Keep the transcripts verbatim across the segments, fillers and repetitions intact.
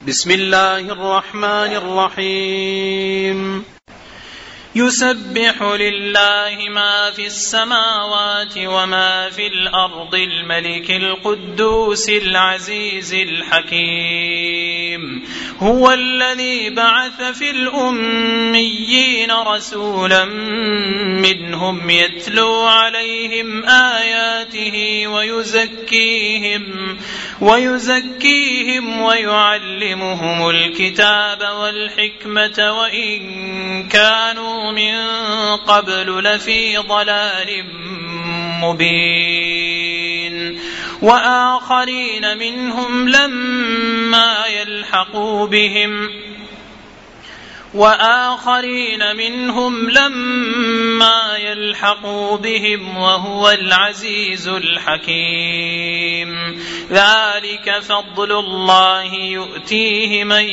بسم الله الرحمن الرحيم يسبح لله ما في السماوات وما في الأرض الملك القدوس العزيز الحكيم هو الذي بعث في الأميين رسولا منهم يتلو عليهم آياته ويزكيهم ويزكيهم ويعلمهم الكتاب والحكمة وإن كانوا من قبل لفي ضلال مبين وآخرين منهم لما يلحقوا بهم وآخرين منهم لما يلحقوا بهم وهو العزيز الحكيم ذلك فضل الله يؤتيه من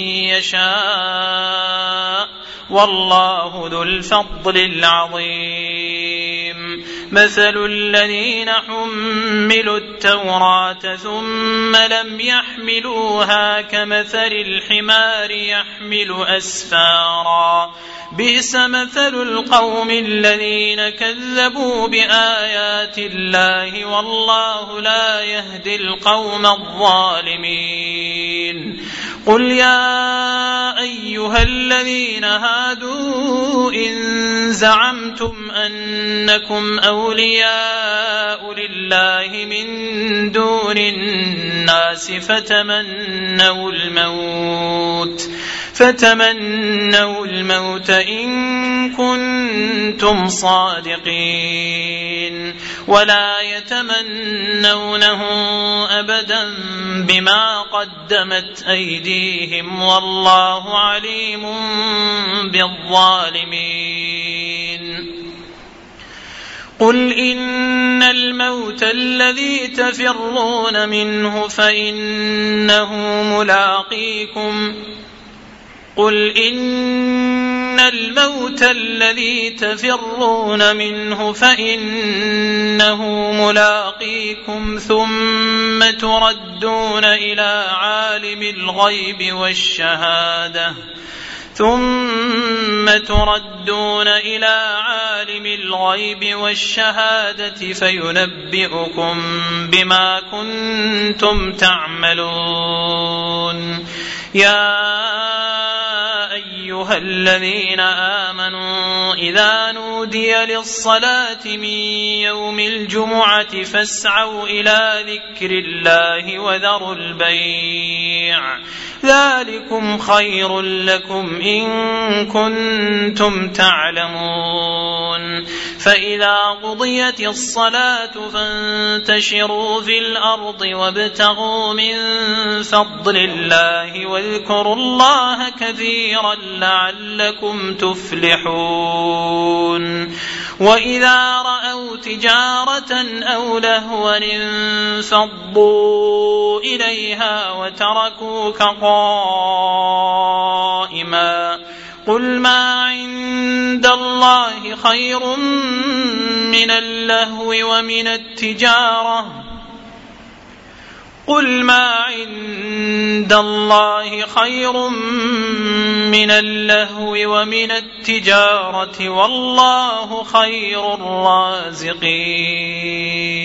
يشاء والله ذو الفضل العظيم مثل الذين حملوا التوراة ثم لم يحملوها كمثل الحمار يحمل أسفارا بئس مثل القوم الذين كذبوا بآيات الله والله لا يهدي القوم الظالمين قل يا أيها الذين هادوا إن زعمتم أنكم أولياء لله من دون الناس فتمنوا الموت فتمنوا الموت إن كنتم صادقين ولا يتمنونه أبدا بما قدمت أيديهم والله عليم بالظالمين قل إن الموت الذي تفرون منه فإنه ملاقيكم قل إن الموت الذي تفرون منه فإنه ملاقيكم ثم تردون إلى عالم الغيب والشهادة ثم تردون إلى عالم الغيب والشهادة فينبئكم بما كنتم تعملون يا أيها الذين آمنوا إذا نودي للصلاة من يوم الجمعة فاسعوا إلى ذكر الله وذروا البيع ذلكم خير لكم إن كنتم تعلمون فإذا قضيت الصلاة فانتشروا في الأرض وابتغوا من فضل الله واذكروا الله كثيرا لعلكم تفلحون وإذا رأوا تجارة أو لهوا انفضوا إليها وتركوك قائما قل ما عند الله خير من اللهو ومن التجارة قل ما عند الله خير من اللهو ومن التجارة والله خير الرازقين